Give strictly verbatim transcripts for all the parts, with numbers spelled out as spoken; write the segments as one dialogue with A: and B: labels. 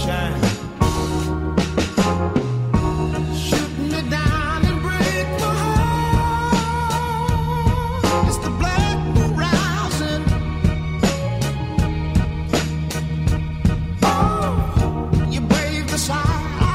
A: sunshine. Shooting me down and break my heart. It's the black moon rising. Oh, you brave the side.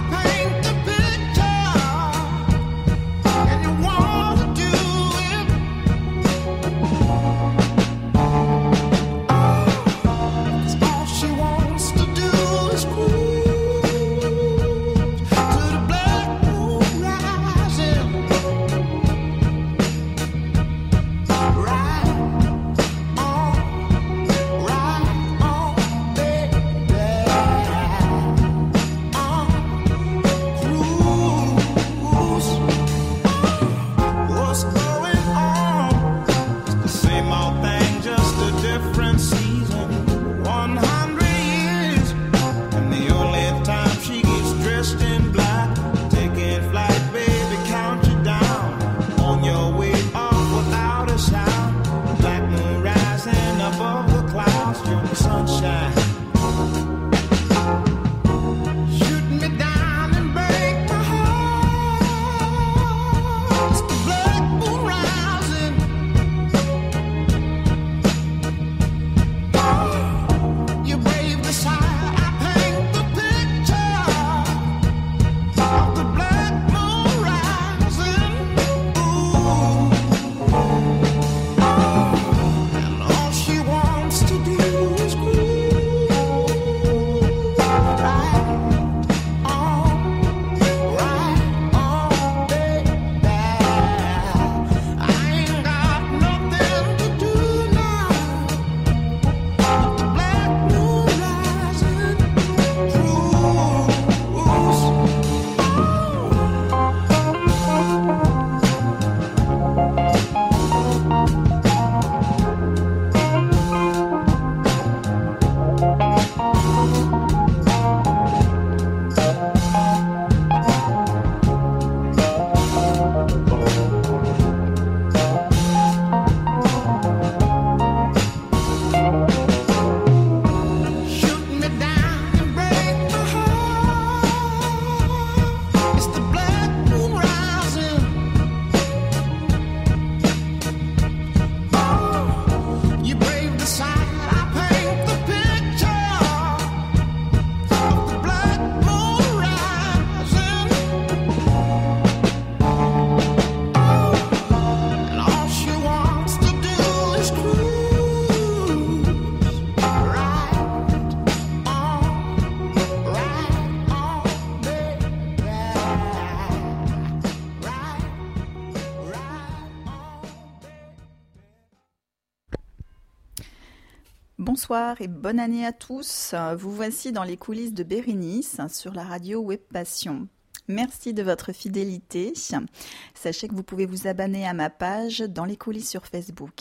B: Bonsoir et bonne année à tous. Vous voici dans les coulisses de Bérénice sur la radio Web Passion. Merci de votre fidélité. Sachez que vous pouvez vous abonner à ma page dans les coulisses sur Facebook.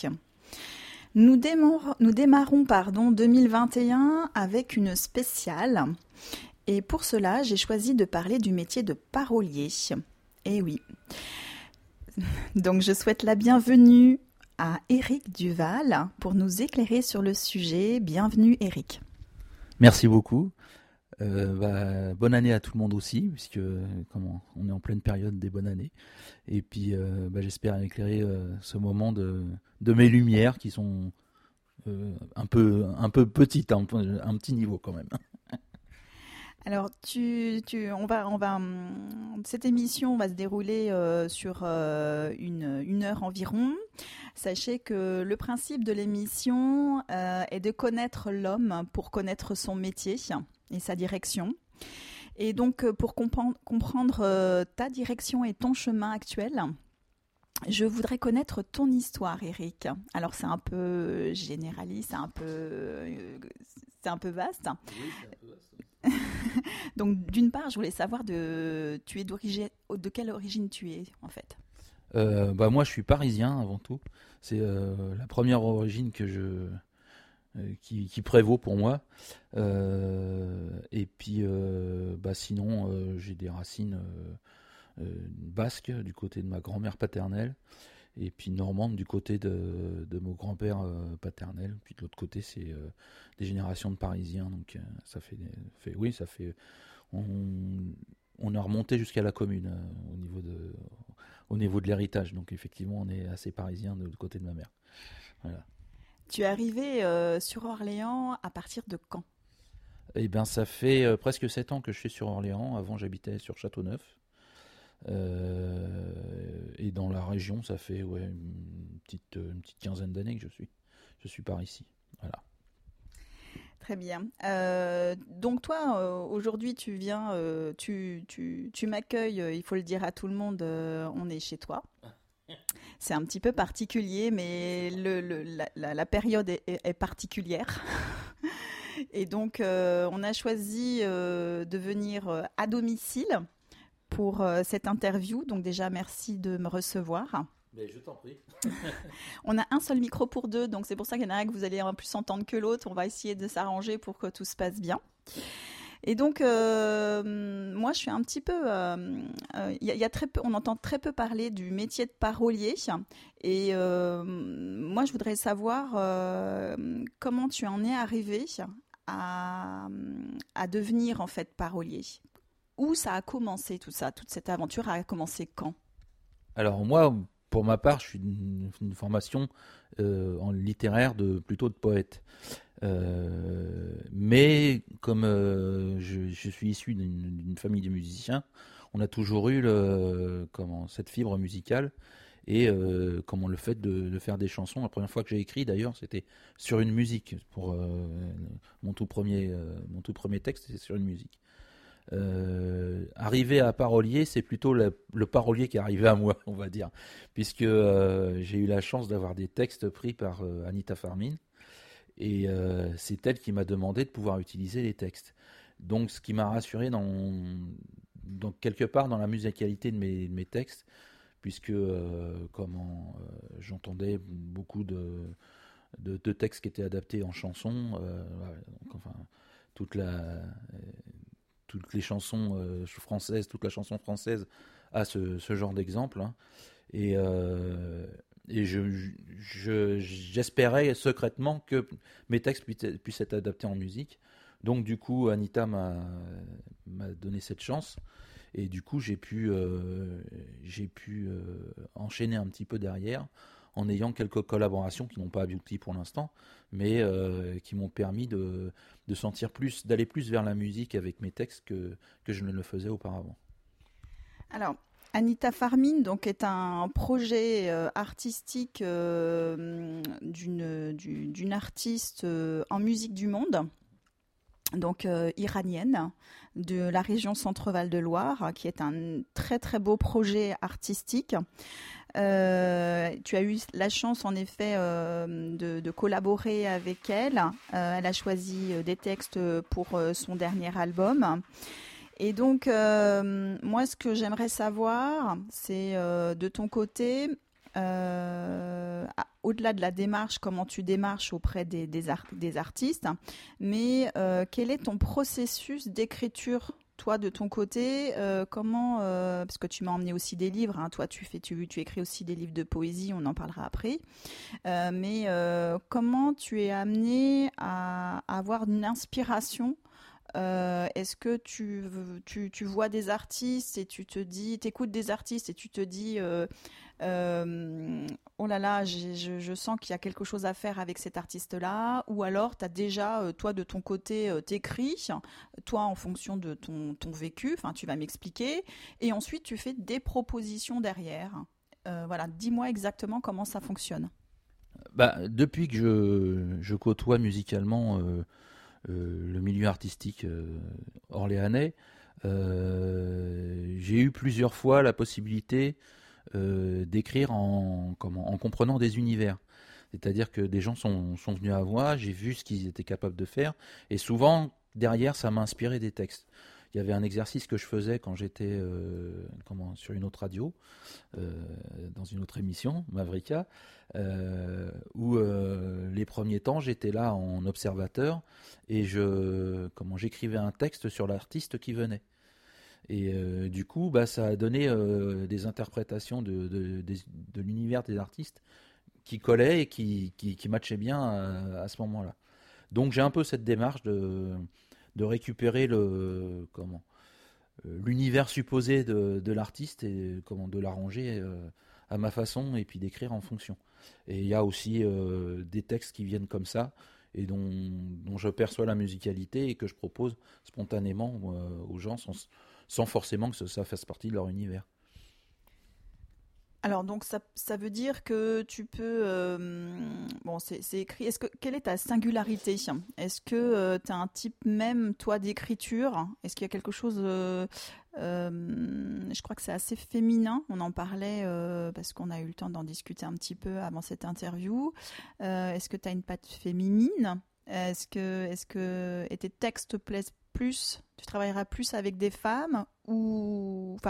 B: Nous, démarrons, nous démarrons pardon, deux mille vingt et un avec une spéciale. Et pour cela, j'ai choisi de parler du métier de parolier. Eh oui. Donc je souhaite la bienvenue à Éric Duval pour nous éclairer sur le sujet. Bienvenue Éric.
C: Merci beaucoup. Euh, bah, bonne année à tout le monde aussi, puisque comment, on est en pleine période des bonnes années. Et puis euh, bah, j'espère éclairer euh, ce moment de, de mes lumières qui sont euh, un, peu, un peu petites, un, un petit niveau quand même.
B: Alors, tu, tu, on va, on va, cette émission va se dérouler euh, sur euh, une, une heure environ. Sachez que le principe de l'émission euh, est de connaître l'homme pour connaître son métier et sa direction. Et donc, pour comprendre, comprendre euh, ta direction et ton chemin actuel, je voudrais connaître ton histoire, Éric. Alors, c'est un peu généraliste, c'est un peu, c'est un peu vaste.
C: Oui, c'est un peu vaste.
B: Donc, d'une part, je voulais savoir de, tu es d'origine, de quelle origine tu es, en fait.
C: Euh, bah moi, je suis parisien avant tout. C'est euh, la première origine que je, euh, qui, qui prévaut pour moi. Euh, et puis, euh, bah sinon, euh, j'ai des racines euh, euh, basques du côté de ma grand-mère paternelle. et puis normande du côté de, de mon grand-père euh, paternel. Puis de l'autre côté, c'est euh, des générations de Parisiens. Donc euh, ça fait, fait, oui, ça fait. On, on a remonté jusqu'à la commune euh, au niveau de, au niveau de l'héritage. Donc effectivement, on est assez parisien de, du côté de ma mère. Voilà.
B: Tu es arrivé euh, sur Orléans à partir de quand?
C: Eh bien, ça fait euh, presque sept ans que je suis sur Orléans. Avant, j'habitais sur Châteauneuf. Euh, et dans la région, ça fait ouais, une, petite, une petite quinzaine d'années que je suis, je suis par ici. Voilà.
B: Très bien. Euh, donc toi, euh, aujourd'hui, tu viens, euh, tu, tu, tu m'accueilles, euh, il faut le dire à tout le monde, euh, on est chez toi. C'est un petit peu particulier, mais le, le, la, la, la période est, est, est particulière. Et donc, euh, on a choisi euh, de venir euh, à domicile pour euh, cette interview. Donc déjà, merci de me recevoir.
C: Mais je t'en prie.
B: On a un seul micro pour deux, donc c'est pour ça qu'il y en a un que vous allez un plus entendre que l'autre. On va essayer de s'arranger pour que tout se passe bien. Et donc, euh, moi, je suis un petit peu... Il euh, euh, y a, y a très peu, on entend très peu parler du métier de parolier. Et euh, moi, je voudrais savoir euh, comment tu en es arrivé à, à devenir, en fait, parolier. Où ça a commencé, tout ça? Toute cette aventure a commencé quand?
C: Alors moi, pour ma part, je suis d'une une formation euh, en littéraire de plutôt de poète. Euh, mais comme euh, je, je suis issu d'une d'une famille de musiciens, on a toujours eu le, comment, cette fibre musicale et euh, comment le fait de, de faire des chansons. La première fois que j'ai écrit, d'ailleurs, c'était sur une musique. Pour euh, mon tout premier, euh, mon tout premier texte, c'était sur une musique. Euh, arriver à parolier, c'est plutôt le, le parolier qui est arrivé à moi, on va dire, puisque euh, j'ai eu la chance d'avoir des textes pris par euh, Anita Farmin, et euh, c'est elle qui m'a demandé de pouvoir utiliser les textes. Donc, ce qui m'a rassuré dans, dans quelque part dans la musicalité de mes, de mes textes, puisque euh, comment euh, j'entendais beaucoup de, de, de textes qui étaient adaptés en chansons, euh, ouais, donc, enfin toute la euh, toutes les chansons euh, françaises, toute la chanson française a ce, ce genre d'exemple. Hein. Et, euh, et je, je, j'espérais secrètement que mes textes puissent, puissent être adaptés en musique. Donc du coup, Anita m'a, m'a donné cette chance. Et du coup, j'ai pu, euh, j'ai pu euh, enchaîner un petit peu derrière en ayant quelques collaborations qui n'ont pas abouti pour l'instant, mais euh, qui m'ont permis de, de sentir plus, d'aller plus vers la musique avec mes textes que, que je ne le faisais auparavant.
B: Alors, Anita Farmin donc, est un projet euh, artistique euh, d'une, du, d'une artiste euh, en musique du monde, donc euh, iranienne, de la région Centre-Val de Loire, qui est un très très beau projet artistique. Euh, tu as eu la chance en effet euh, de, de collaborer avec elle. Euh, elle a choisi des textes pour euh, son dernier album. Et donc, euh, moi, ce que j'aimerais savoir, c'est euh, de ton côté, euh, au-delà de la démarche, comment tu démarches auprès des, des, art- des artistes, mais euh, quel est ton processus d'écriture? Toi, de ton côté, euh, comment, euh, parce que tu m'as emmené aussi des livres, hein, toi tu fais, tu, tu écris aussi des livres de poésie, on en parlera après, euh, mais euh, comment tu es amené à, à avoir une inspiration? Euh, est-ce que tu, tu, tu vois des artistes et tu te dis, t'écoutes des artistes et tu te dis, euh, euh, oh là là, j'ai- je, je sens qu'il y a quelque chose à faire avec cet artiste-là, ou alors tu as déjà, euh, toi de ton côté, euh, t'écris, toi en fonction de ton, ton vécu, enfin tu vas m'expliquer, et ensuite tu fais des propositions derrière. Euh, voilà, dis-moi exactement comment ça fonctionne.
C: Bah, depuis que je, je côtoie musicalement euh, euh, le milieu artistique euh, orléanais, euh, j'ai eu plusieurs fois la possibilité euh, d'écrire en, comment, en comprenant des univers. C'est-à-dire que des gens sont, sont venus à moi, j'ai vu ce qu'ils étaient capables de faire, et souvent, derrière, ça m'a inspiré des textes. Il y avait un exercice que je faisais quand j'étais euh, comment, sur une autre radio, euh, dans une autre émission, Mavrika, euh, où euh, les premiers temps, j'étais là en observateur, et je, comment, j'écrivais un texte sur l'artiste qui venait. Et euh, du coup, bah, ça a donné euh, des interprétations de, de, des- de l'univers des artistes qui collaient et qui, qui, qui matchaient bien à, à ce moment-là. Donc j'ai un peu cette démarche de, de récupérer le, comment, euh, l'univers supposé de, de l'artiste et comment, de l'arranger euh, à ma façon et puis d'écrire en fonction. Et il y a aussi euh, des textes qui viennent comme ça et dont, dont je perçois la musicalité et que je propose spontanément euh, aux gens sans, sans forcément que ça, ça fasse partie de leur univers.
B: Alors donc ça, ça veut dire que tu peux euh, bon c'est c'est écrit. Est-ce que quelle est ta singularité? Est-ce que tu as un type même toi d'écriture? Est-ce qu'il y a quelque chose euh, euh, je crois que c'est assez féminin. On en parlait euh, parce qu'on a eu le temps d'en discuter un petit peu avant cette interview. Euh, est-ce que tu as une patte féminine? Est-ce que est-ce que et tes textes te plaisent plus? Tu travailleras plus avec des femmes ou enfin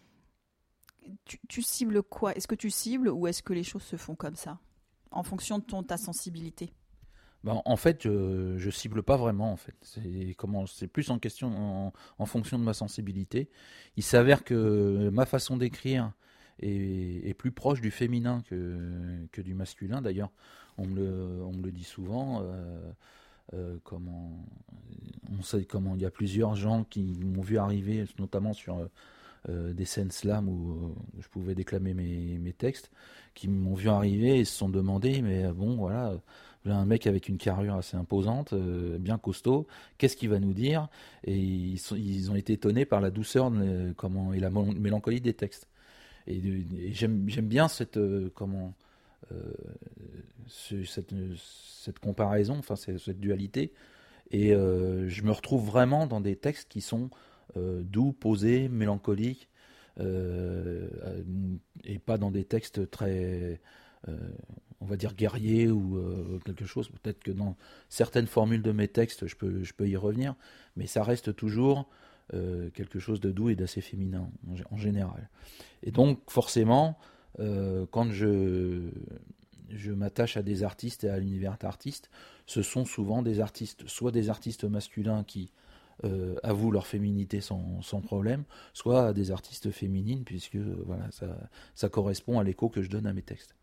B: tu, tu cibles quoi? Est-ce que tu cibles ou est-ce que les choses se font comme ça, en fonction de ton, ta sensibilité?
C: Ben, en fait, je, je cible pas vraiment. En fait, c'est comment, c'est plus en question, en, en fonction de ma sensibilité. Il s'avère que ma façon d'écrire est, est plus proche du féminin que, que du masculin. D'ailleurs, on me le, on me le dit souvent. Euh, euh, comment, on sait comment il y a plusieurs gens qui m'ont vu arriver, notamment sur euh, des scènes slam où euh, je pouvais déclamer mes, mes textes, qui m'ont vu arriver et se sont demandé, mais euh, bon, voilà, j'ai un mec avec une carrure assez imposante, euh, bien costaud, qu'est-ce qu'il va nous dire? Et ils, sont, ils ont été étonnés par la douceur euh, comment, et la mo- mélancolie des textes. Et, et j'aime, j'aime bien cette, euh, comment, euh, ce- cette, cette comparaison, enfin cette, cette dualité. Et euh, je me retrouve vraiment dans des textes qui sont euh, doux, posés, mélancoliques, euh, et pas dans des textes très, euh, on va dire, guerriers ou euh, quelque chose. Peut-être que dans certaines formules de mes textes, je peux, je peux y revenir, mais ça reste toujours euh, quelque chose de doux et d'assez féminin en, en général. Et donc, forcément, euh, quand je, je m'attache à des artistes et à l'univers d'artistes, ce sont souvent des artistes, soit des artistes masculins qui euh, avouent leur féminité sans, sans problème, soit des artistes féminines, puisque euh, voilà, ça, ça correspond à l'écho que je donne à mes textes.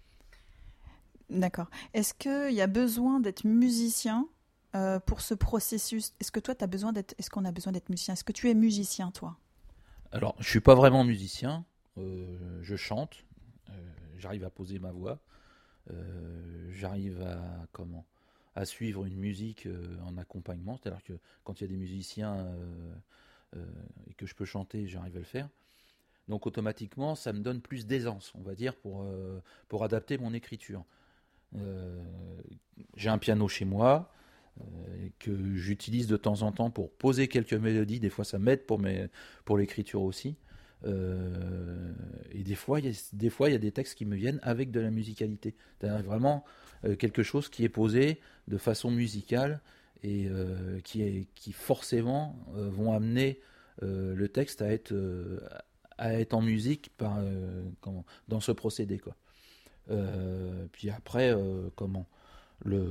B: D'accord. Est-ce qu'il y a besoin d'être musicien euh, pour ce processus? Est-ce que toi, tu as besoin d'être... Est-ce qu'on a besoin d'être musicien? Est-ce que tu es musicien, toi?
C: Alors, je suis pas vraiment musicien, euh, je chante, euh, j'arrive à poser ma voix, euh, j'arrive à comment à suivre une musique euh, en accompagnement, c'est-à-dire que quand il y a des musiciens euh, euh, et que je peux chanter, j'arrive à le faire. Donc automatiquement, ça me donne plus d'aisance, on va dire, pour, euh, pour adapter mon écriture. Euh, j'ai un piano chez moi euh, que j'utilise de temps en temps pour poser quelques mélodies. Des fois, ça m'aide pour, mes, pour l'écriture aussi. Euh, et des fois, il y a, des fois, il y a des textes qui me viennent avec de la musicalité. C'est-à-dire vraiment euh, quelque chose qui est posé de façon musicale et euh, qui, est, qui forcément euh, vont amener euh, le texte à être, euh, à être en musique par, euh, comment, dans ce procédé, quoi. Euh, puis après, euh, comment le,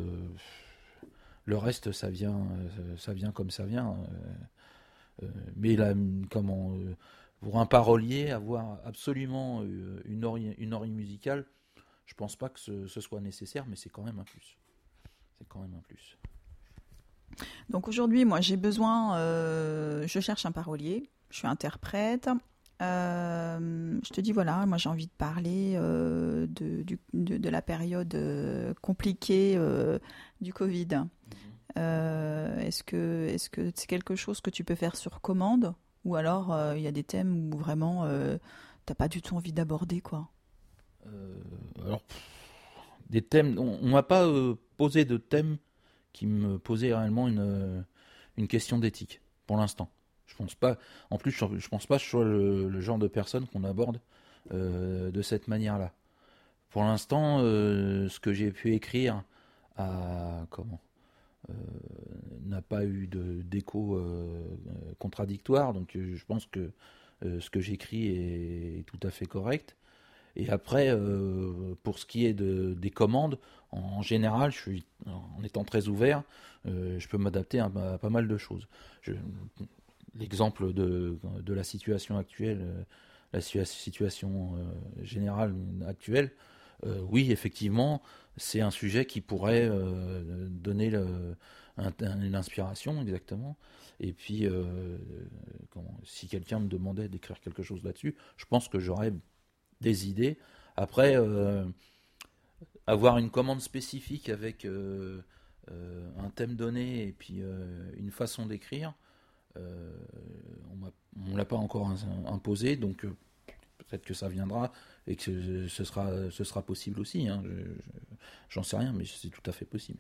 C: le reste, ça vient, euh, ça vient comme ça vient. Euh, euh, mais là, comment, euh, pour un parolier, avoir absolument euh, une oreille, une oreille musicale, je pense pas que ce, ce soit nécessaire, mais c'est quand même un plus. C'est quand même un plus.
B: Donc aujourd'hui, moi, j'ai besoin... euh, je cherche un parolier, je suis interprète. Euh, je te dis, voilà, moi j'ai envie de parler euh, de, du- de, de la période euh, compliquée euh, du Covid. Euh, est-ce que, est-ce que c'est quelque chose que tu peux faire sur commande? Ou alors euh, il y a des thèmes où vraiment euh, t'as pas du tout envie d'aborder, quoi?
C: Euh, alors, pff, des thèmes, on, on m'a pas euh, posé de thème qui me posait réellement une, euh, une question d'éthique, pour l'instant. Je pense pas. En plus, je, je pense pas que je sois le, le genre de personne qu'on aborde euh, de cette manière-là. Pour l'instant, euh, ce que j'ai pu écrire a comment euh, n'a pas eu de d'écho euh, euh, contradictoire, donc euh, je pense que euh, ce que j'écris est, est tout à fait correct. Et après, euh, pour ce qui est de, des commandes, en, en général, je suis, en étant très ouvert, euh, je peux m'adapter à, à pas mal de choses. Je, l'exemple de, de la situation actuelle, euh, la situa- situation euh, générale actuelle, euh, oui, effectivement, c'est un sujet qui pourrait euh, donner le, un, un- une inspiration, exactement. Et puis, euh, comment- si quelqu'un me demandait d'écrire quelque chose là-dessus, je pense que j'aurais des idées. Après, euh, avoir une commande spécifique avec euh, euh, un thème donné et puis euh, une façon d'écrire, euh, on m'a- on ne l'a pas encore in- imposé, donc euh, peut-être que ça viendra et que ce, ce sera, ce sera possible aussi. Hein. Je- je- j'en sais rien, mais c'est tout à fait possible.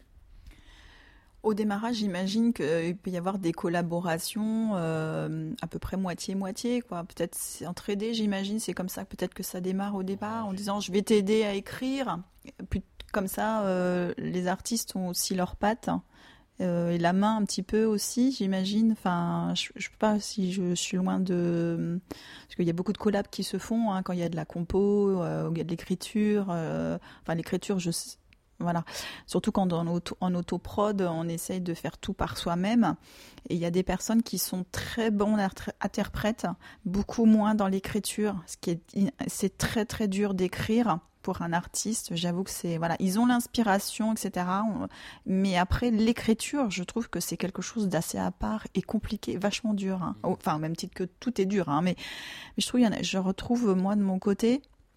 B: Au démarrage, j'imagine qu'il peut y avoir des collaborations euh, à peu près moitié-moitié, quoi. Peut-être c'est entraider, j'imagine, c'est comme ça peut-être que ça démarre au départ, en disant je vais t'aider à écrire. Puis, comme ça, euh, les artistes ont aussi leurs pattes euh, et la main un petit peu aussi, j'imagine. Enfin, je ne sais pas si je suis loin de... Parce qu'il y a beaucoup de collabs qui se font hein, quand il y a de la compo, euh, ou il y a de l'écriture. euh, Enfin, l'écriture, je sais... Voilà. Surtout quand en auto, en auto-prod, on essaye de faire tout par soi-même. Et il y a des personnes qui sont très bons interprètes, beaucoup moins dans l'écriture. Ce qui est, c'est très très dur d'écrire pour un artiste. J'avoue que c'est voilà, ils ont l'inspiration, et cetera. Mais après l'écriture, je trouve que c'est quelque chose d'assez à part et compliqué, vachement dur. Hein. Enfin, au même titre que tout est dur. Hein. Mais, mais je trouve, il y en a, je retrouve moi de mon côté.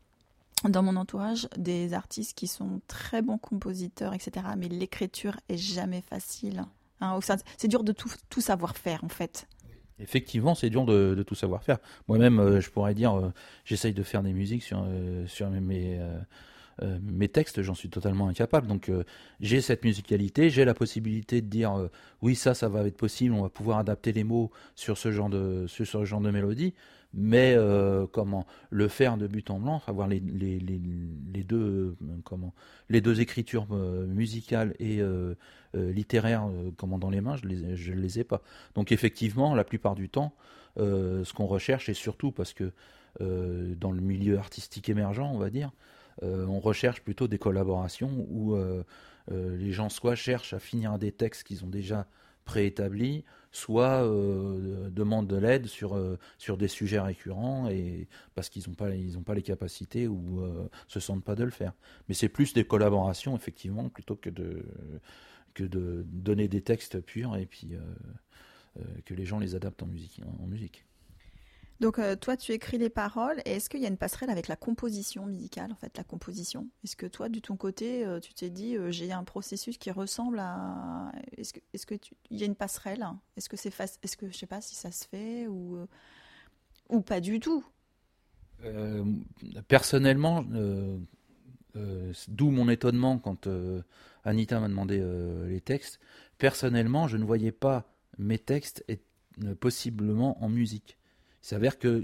B: Dans mon entourage, des artistes qui sont très bons compositeurs, et cetera. Mais l'écriture est jamais facile. Hein, c'est dur de tout, tout savoir faire, en fait.
C: Effectivement, c'est dur de, de tout savoir faire. Moi-même, euh, je pourrais dire, euh, j'essaye de faire des musiques sur, euh, sur mes, euh, euh, mes textes, j'en suis totalement incapable. Donc, euh, j'ai cette musicalité, j'ai la possibilité de dire, euh, oui, ça, ça va être possible, on va pouvoir adapter les mots sur ce genre de, sur ce genre de mélodie. Mais euh, comment le faire de but en blanc, avoir les, les, les, les deux euh, comment les deux écritures euh, musicales et euh, euh, littéraires euh, comment dans les mains, je les je les ai pas. Donc effectivement, la plupart du temps, euh, ce qu'on recherche, et surtout parce que euh, dans le milieu artistique émergent, on va dire, euh, on recherche plutôt des collaborations où euh, euh, les gens soit cherchent à finir des textes qu'ils ont déjà préétablis, soit euh, demandent de l'aide sur, euh, sur des sujets récurrents et parce qu'ils n'ont pas, ils ont pas les capacités ou euh, se sentent pas de le faire. Mais c'est plus des collaborations, effectivement, plutôt que de, que de donner des textes purs et puis euh, euh, que les gens les adaptent en musique. En musique.
B: Donc euh, toi, tu écris les paroles, et est-ce qu'il y a une passerelle avec la composition musicale, en fait, la composition? Est-ce que toi, de ton côté, euh, tu t'es dit, euh, j'ai un processus qui ressemble à... Est-ce que, est-ce que tu... il y a une passerelle? Est-ce que c'est face... Est-ce que je sais pas si ça se fait ou euh, ou pas du tout?
C: Euh, personnellement, euh, euh, d'où mon étonnement quand euh, Anita m'a demandé euh, les textes. Personnellement, je ne voyais pas mes textes être, euh, possiblement en musique. Il s'avère que,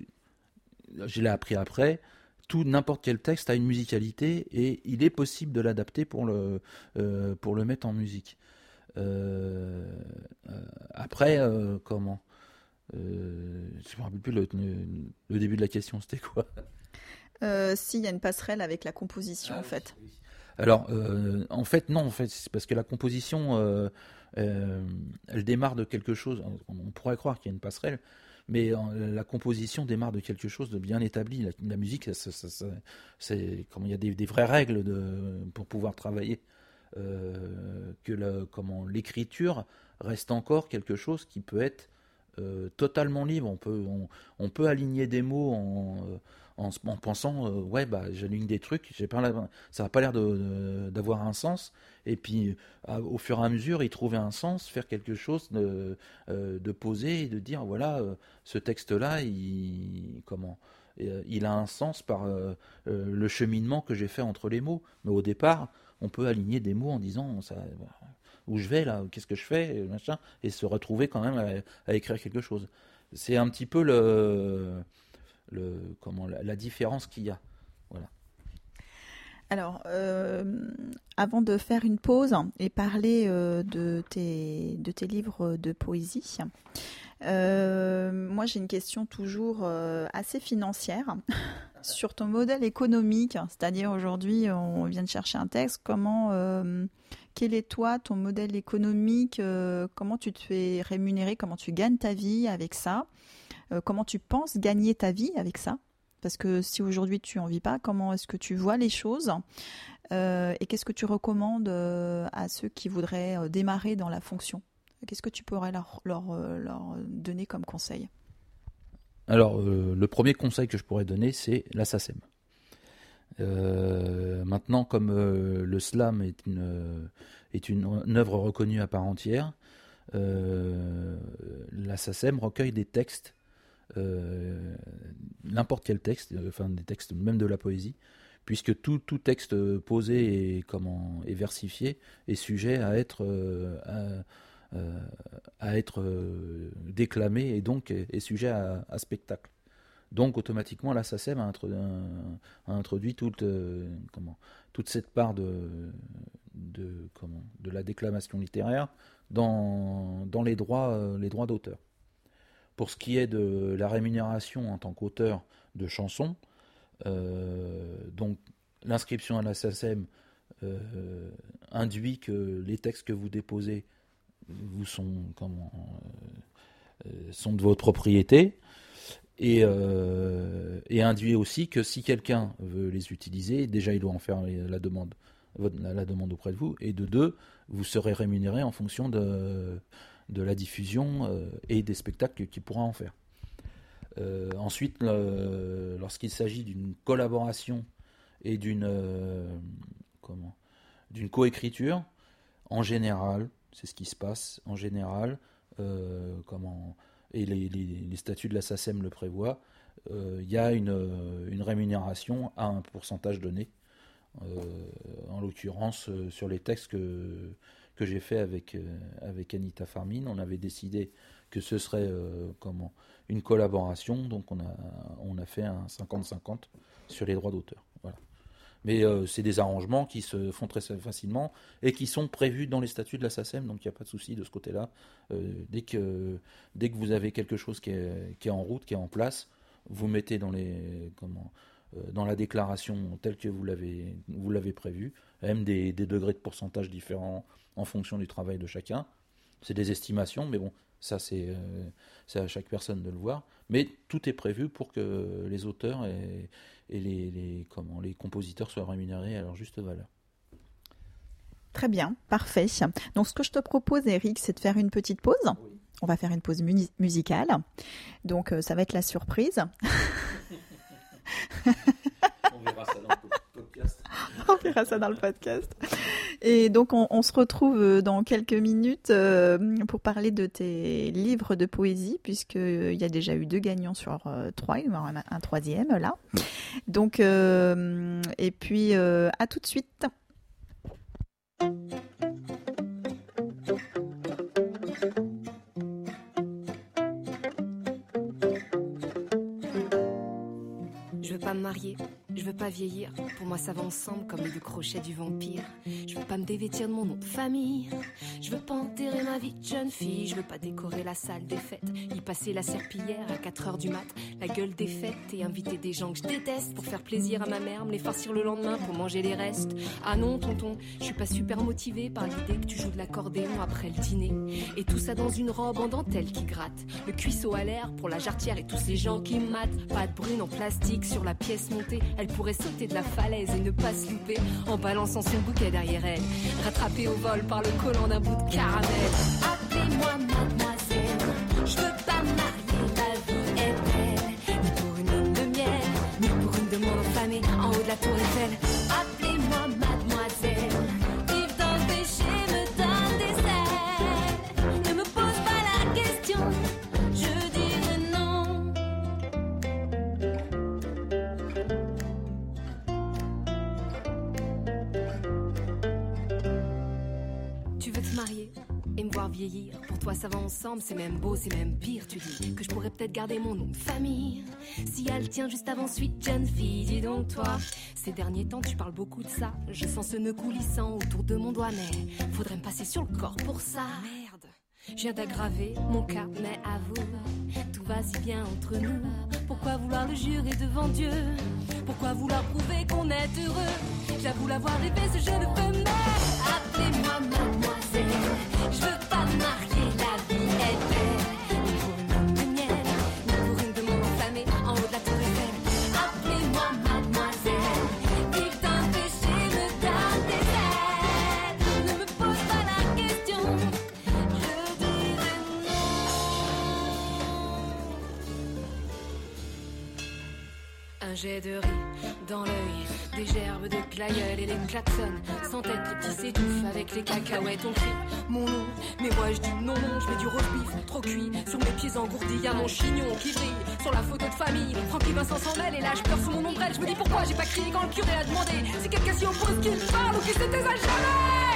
C: je l'ai appris après, tout n'importe quel texte a une musicalité et il est possible de l'adapter pour le, euh, pour le mettre en musique. Euh, euh, après, euh, comment euh, je me rappelle plus le, le début de la question, c'était quoi?
B: euh, S'il y a une passerelle avec la composition,
C: Ah,
B: en fait.
C: oui. Alors, euh, en fait, non, en fait, c'est parce que la composition, euh, euh, elle démarre de quelque chose. On pourrait croire qu'il y a une passerelle, mais euh, la composition démarre de quelque chose de bien établi. La, la musique, ça, ça, ça, c'est comme il y a des, des vraies règles de, pour pouvoir travailler. Euh, que la, comment l'écriture reste encore quelque chose qui peut être euh, totalement libre. On peut, on, on peut aligner des mots en, en, en pensant, euh, ouais, bah, j'aligne des trucs, j'ai pas la, ça n'a pas l'air de, de, d'avoir un sens. Et puis, à, au fur et à mesure, y trouver un sens, faire quelque chose de, euh, de poser et de dire, voilà, euh, ce texte-là, il, comment, il a un sens par euh, euh, le cheminement que j'ai fait entre les mots. Mais au départ, on peut aligner des mots en disant, ça, où je vais là, qu'est-ce que je fais, machin, et se retrouver quand même à, à écrire quelque chose. C'est un petit peu le, le comment la, la différence qu'il y a. Voilà.
B: Alors, euh, avant de faire une pause et parler euh, de, tes, de tes livres de poésie, euh, moi j'ai une question toujours euh, assez financière sur ton modèle économique. C'est-à-dire aujourd'hui, on vient de chercher un texte, comment, euh, quel est toi ton modèle économique, euh, comment tu te fais rémunérer, comment tu gagnes ta vie avec ça, euh, comment tu penses gagner ta vie avec ça, parce que si aujourd'hui tu en vis pas, comment est-ce que tu vois les choses, euh, et qu'est-ce que tu recommandes euh, à ceux qui voudraient euh, démarrer dans la fonction? Qu'est-ce que tu pourrais leur, leur, euh, leur donner comme conseil?
C: Alors, euh, le premier conseil que je pourrais donner, c'est la SACEM. Euh, maintenant, comme euh, le slam est une, euh, est une, une œuvre reconnue à part entière, euh, la SACEM recueille des textes, euh, n'importe quel texte, euh, enfin des textes même de la poésie, puisque tout, tout texte posé et, comment, et versifié est sujet à être, euh, à, euh, à être euh, déclamé et donc est, est sujet à, à spectacle. Donc automatiquement, la SACEM a introduit, a introduit toute, euh, comment, toute cette part de, de, comment, de la déclamation littéraire dans, dans les droits, euh, les droits d'auteur. Pour ce qui est de la rémunération en tant qu'auteur de chansons, euh, donc l'inscription à la SACEM euh, induit que les textes que vous déposez vous sont, comment, euh, sont de votre propriété. Et, euh, et induit aussi que si quelqu'un veut les utiliser, déjà il doit en faire la demande, la, la demande auprès de vous, et de deux, vous serez rémunéré en fonction de, de la diffusion euh, et des spectacles qu'il pourra en faire. Euh, ensuite, le, lorsqu'il s'agit d'une collaboration et d'une, euh, comment, d'une coécriture, en général, c'est ce qui se passe, en général, euh, comment... et les, les, les statuts de la SACEM le prévoient, il euh, y a une, une rémunération à un pourcentage donné. Euh, en l'occurrence, euh, sur les textes que, que j'ai fait avec, euh, avec Anita Farmine, on avait décidé que ce serait euh, comment, une collaboration, donc on a, on a fait un cinquante cinquante sur les droits d'auteur. Voilà. Mais euh, c'est des arrangements qui se font très facilement et qui sont prévus dans les statuts de la SACEM, donc il n'y a pas de souci de ce côté-là. Euh, dès que, dès que vous avez quelque chose qui est, qui est en route, qui est en place, vous mettez dans, les, comment, euh, dans la déclaration telle que vous l'avez, vous l'avez prévu, même des, des degrés de pourcentage différents en fonction du travail de chacun. C'est des estimations, mais bon, ça c'est, euh, c'est à chaque personne de le voir. Mais tout est prévu pour que les auteurs et, et les, les, comment, les compositeurs soient rémunérés à leur juste valeur.
B: Très bien, parfait. Donc ce que je te propose, Eric, c'est de faire une petite pause. Oui. On va faire une pause mu- musicale. Donc euh, ça va être la surprise.
C: On verra ça dans le podcast.
B: On verra ça dans le podcast. Et donc on, on se retrouve dans quelques minutes euh, pour parler de tes livres de poésie, puisqu'il euh, y a déjà eu deux gagnants sur euh, trois, il y en a un, un troisième là. Donc, euh, et puis euh, à tout de suite.
D: Je veux pas me marier, je veux pas vieillir. Pour moi ça va ensemble comme les deux crochets du vampire. Je veux pas me dévêtir de mon nom de famille. Je veux pas enterrer ma vie de jeune fille. Je veux pas décorer la salle des fêtes, y passer la serpillière à quatre heures du mat, la gueule des fêtes et inviter des gens que je déteste pour faire plaisir à ma mère, me les farcir le lendemain pour manger les restes. Ah non tonton, je suis pas super motivée par l'idée que tu joues de l'accordéon après le dîner. Et tout ça dans une robe en dentelle qui gratte, le cuisseau à l'air pour la jarretière et tous ces gens qui me matent. Pas de brune en plastique sur la pièce montée, elle pourrait sauter de la falaise et ne pas se louper en balançant son bouquet derrière elle, rattrapée au vol par le collant d'un bout de caramel. Appelez-moi mademoiselle, je veux pas me marier, ma vie est belle, ni pour une lune de miel, ni pour une demande enflammée en haut de la tour Eiffel. Appelez-moi mademoiselle, vivre dans le péché me donne des ailes, ne me pose pas la question, je dirai non. Tu veux te marier et me voir vieillir, pour toi ça va ensemble, c'est même beau, c'est même pire. Tu dis que je pourrais peut-être garder mon nom de famille si elle tient juste avant suite jeune fille. Dis donc toi, ces derniers temps tu parles beaucoup de ça, je sens ce nœud coulissant autour de mon doigt, mais faudrait me passer sur le corps pour ça. Merde, je viens d'aggraver mon cas, mais avoue, tout va va si bien entre nous? Pourquoi vouloir le jurer devant Dieu? Pourquoi vouloir prouver qu'on est heureux? J'avoue l'avoir rêvé, ce je ne peux mais appelez-moi mademoiselle. Je veux pas me marier, la vie est belle. Ni pour une lune de miel, ni pour une demande enflammée en haut de la tour Eiffel. Appelez-moi mademoiselle. Vivre d'un péché me donne des ailes. Ne me pose pas la question, je dirai non. Un jet de riz dans l'œil, des gerbes de glaïeul et les klaxons. Sans tête, les petits s'étouffent avec les cacahuètes. On crie mon nom, mais moi je dis non, non. Je mets du roast beef, trop cuit. Sur mes pieds engourdis, y'a mon chignon qui brille. Sur la photo de famille, Francky Vincent s'en mêle. Et là je pleure sous mon ombrelle. Je me dis pourquoi j'ai pas crié quand le curé a demandé si quelqu'un s'y oppose qu'il parle ou qu'il se taise à jamais.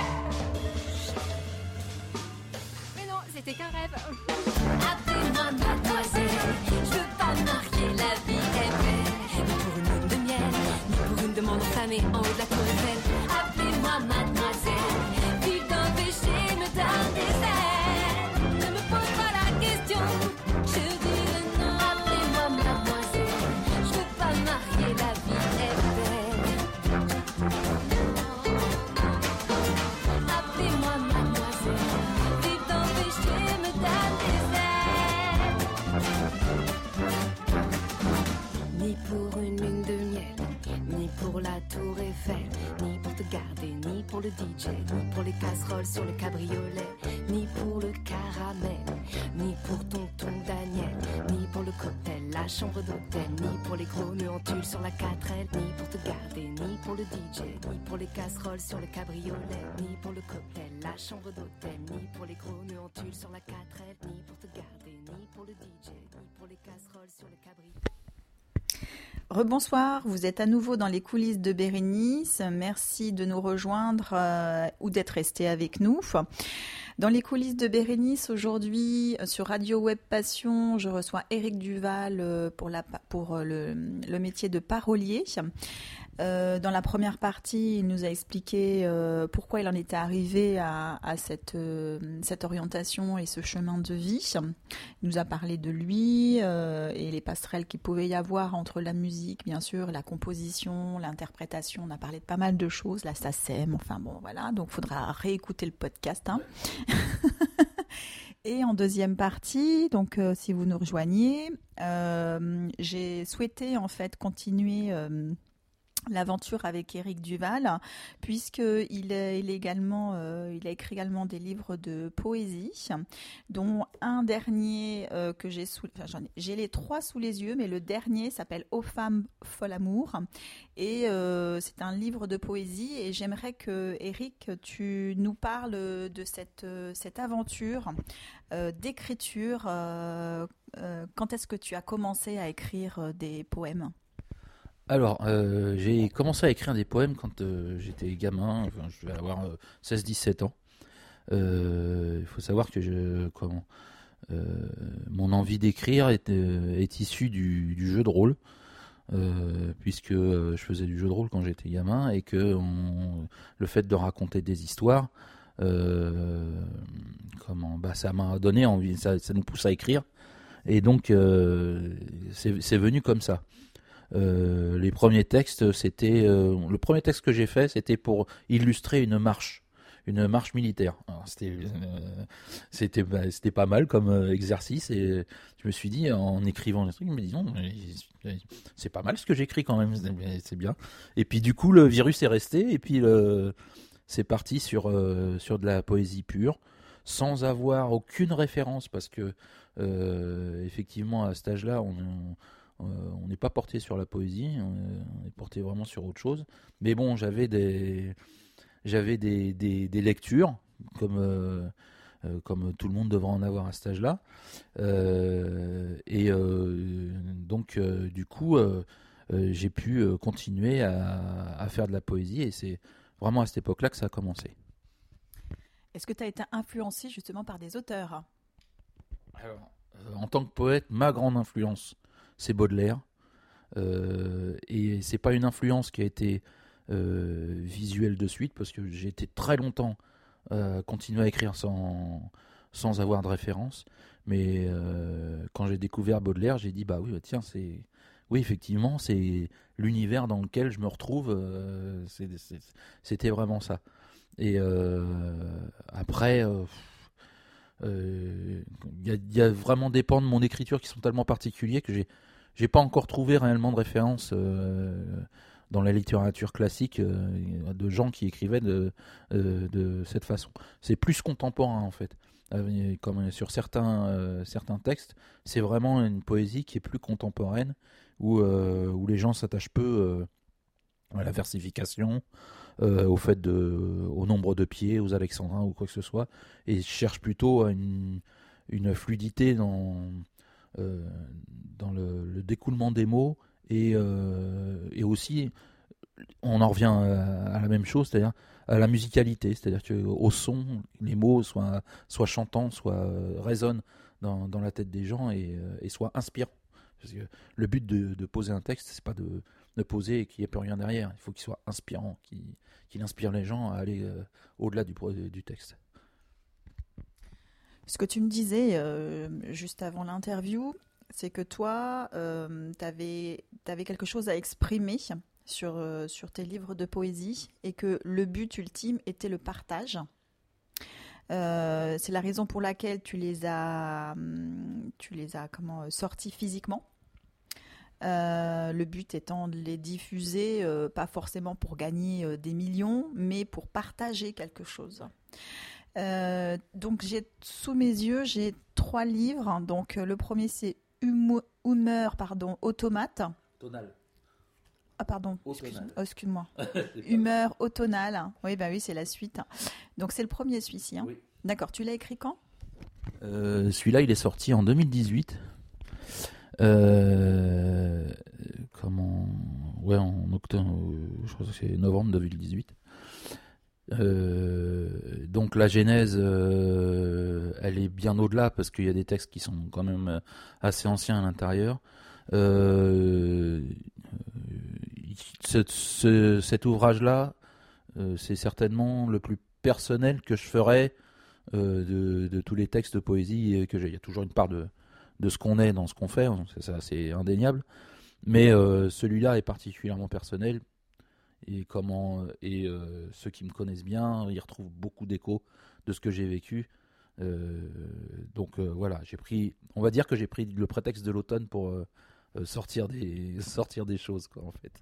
D: Mais non, c'était qu'un rêve. Appelez-moi mademoiselle. Je veux pas me marier, la vie est belle. Ni pour une lune de miel, ni pour une demande enflammée en haut de la tour Eiffel. Appelez-moi mademoiselle. Vivre d'un péché me donne des ailes. Ne me pose pas la question, je dirai non. Appelez-moi mademoiselle. Je veux pas me marier, la vie est belle. Appelez-moi mademoiselle. Vivre d'un péché me donne des ailes. Ni pour une lune de miel, ni pour la tour Eiffel, ni pour te garder, ni pour le D J, ni pour les casseroles sur le cabriolet, ni pour le caramel, ni pour tonton Daniel, ni pour le cocktail, la chambre d'hôtel, ni pour les gros nœuds en tulle sur la quatre L, ni pour te garder, ni pour le D J, ni pour les casseroles sur le cabriolet, ni pour le cocktail, la chambre d'hôtel, ni pour les gros nœuds en tulle sur la quatre L, ni pour te garder, ni pour le D J, ni pour les casseroles sur le cabriolet.
B: Rebonsoir, vous êtes à nouveau dans les coulisses de Bérénice. Merci de nous rejoindre euh, ou d'être resté avec nous. Dans les coulisses de Bérénice, aujourd'hui, sur Radio Web Passion, je reçois Éric Duval euh, pour, la, pour le, le métier de parolier. Euh, dans la première partie, il nous a expliqué euh, pourquoi il en était arrivé à, à cette, euh, cette orientation et ce chemin de vie. Il nous a parlé de lui euh, et les passerelles qu'il pouvait y avoir entre la musique, bien sûr, la composition, l'interprétation. On a parlé de pas mal de choses, la S A C E M, enfin bon, voilà. Donc, il faudra réécouter le podcast. Hein. Et en deuxième partie, donc euh, si vous nous rejoignez, euh, j'ai souhaité en fait continuer euh, l'aventure avec Éric Duval, puisqu'il est, il est également, euh, il a écrit également des livres de poésie, dont un dernier euh, que j'ai sous, enfin, j'en ai, j'ai les trois sous les yeux, mais le dernier s'appelle Ô femmes folle amour, et euh, c'est un livre de poésie, et j'aimerais que Éric, tu nous parles de cette, cette aventure euh, d'écriture. Euh, euh, quand est-ce que tu as commencé à écrire des poèmes ?
C: Alors, euh, j'ai commencé à écrire des poèmes quand euh, j'étais gamin, enfin, je devais avoir euh, seize dix-sept ans. Euh, il faut savoir que je, comment, euh, mon envie d'écrire est, euh, est issue du, du jeu de rôle, euh, puisque euh, je faisais du jeu de rôle quand j'étais gamin, et que on, le fait de raconter des histoires, euh, comment, bah, ça m'a donné envie, ça, ça nous pousse à écrire, et donc euh, c'est, c'est venu comme ça. Euh, les premiers textes, c'était euh, le premier texte que j'ai fait, c'était pour illustrer une marche, une marche militaire. Alors, c'était, euh, c'était, bah, c'était pas mal comme euh, exercice, et je me suis dit en écrivant les trucs, je me dis non, c'est pas mal ce que j'écris quand même, c'est bien. Et puis du coup, le virus est resté, et puis le, c'est parti sur euh, sur de la poésie pure, sans avoir aucune référence, parce que euh, effectivement à cet âge-là, on, on Euh, on n'est pas porté sur la poésie, on est, on est porté vraiment sur autre chose. Mais bon, j'avais des, j'avais des, des, des lectures, comme, euh, euh, comme tout le monde devrait en avoir à cet âge-là. Euh, et euh, donc, euh, du coup, euh, euh, j'ai pu continuer à, à faire de la poésie, et c'est vraiment à cette époque-là que ça a commencé.
B: Est-ce que tu as été influencé justement par des auteurs ?
C: Alors, euh, en tant que poète, ma grande influence, c'est Baudelaire, euh, et c'est pas une influence qui a été euh, visuelle de suite, parce que j'ai été très longtemps à euh, continuer à écrire sans, sans avoir de référence. Mais euh, quand j'ai découvert Baudelaire, j'ai dit bah oui, bah, tiens, c'est oui effectivement, c'est l'univers dans lequel je me retrouve. Euh, c'est, c'est, c'était vraiment ça. Et euh, après, il euh, euh, y, a, y a vraiment des pans de mon écriture qui sont tellement particuliers que j'ai j'ai pas encore trouvé réellement de référence euh, dans la littérature classique euh, de gens qui écrivaient de, euh, de cette façon. C'est plus contemporain en fait. Euh, comme sur certains, euh, certains textes, c'est vraiment une poésie qui est plus contemporaine, où, euh, où les gens s'attachent peu euh, à la versification, euh, au fait de, au nombre de pieds, aux alexandrins ou quoi que ce soit, et cherchent plutôt à une, une fluidité dans, euh, dans le, le découlement des mots, et, euh, et aussi, on en revient à, à la même chose, c'est-à-dire à la musicalité, c'est-à-dire qu'au son, les mots soient, soient chantants, soient, euh, résonnent dans, dans la tête des gens et, euh, et soient inspirants. Parce que le but de, de poser un texte, c'est pas de, de poser et qu'il n'y ait plus rien derrière. Il faut qu'il soit inspirant, qu'il, qu'il inspire les gens à aller euh, au-delà du, du texte.
B: Ce que tu me disais euh, juste avant l'interview, c'est que toi, euh, tu avais quelque chose à exprimer sur, euh, sur tes livres de poésie et que le but ultime était le partage. Euh, c'est la raison pour laquelle tu les as, tu les as comment, sortis physiquement. Euh, le but étant de les diffuser, euh, pas forcément pour gagner euh, des millions, mais pour partager quelque chose. Euh, donc j'ai sous mes yeux, j'ai trois livres. Donc euh, le premier c'est Humo- Humeur, pardon, automate.
C: Tonal.
B: Ah pardon,
C: Automnal.
B: excuse, oh, excuse-moi. Humeur automnale. Oui, bah oui, c'est la suite. Donc c'est le premier celui-ci. Hein.
C: Oui.
B: D'accord, tu l'as écrit quand
C: euh, Celui-là, il est sorti en deux mille dix-huit. Euh, comment Ouais, en octobre, je crois que c'est novembre deux mille dix-huit. Euh, donc la genèse, euh, elle est bien au-delà parce qu'il y a des textes qui sont quand même assez anciens à l'intérieur. Euh, ce, ce, cet ouvrage-là, euh, c'est certainement le plus personnel que je ferais euh, de, de tous les textes de poésie que j'ai. Il y a toujours une part de, de ce qu'on est dans ce qu'on fait, c'est, ça, c'est indéniable. Mais euh, celui-là est particulièrement personnel. Et, comment, et euh, ceux qui me connaissent bien, ils retrouvent beaucoup d'échos de ce que j'ai vécu. Euh, donc euh, voilà, j'ai pris, on va dire que j'ai pris le prétexte de l'automne pour euh, sortir des, sortir des choses, quoi, en fait.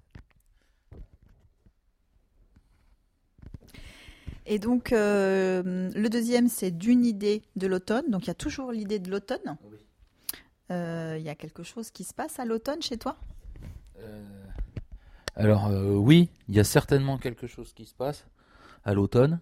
B: Et donc, euh, le deuxième, c'est d'une idée de l'automne. Donc, il y a toujours l'idée de l'automne.
C: Oui.
B: Euh, il y a quelque chose qui se passe à l'automne chez toi
C: euh... Alors euh, oui, il y a certainement quelque chose qui se passe à l'automne.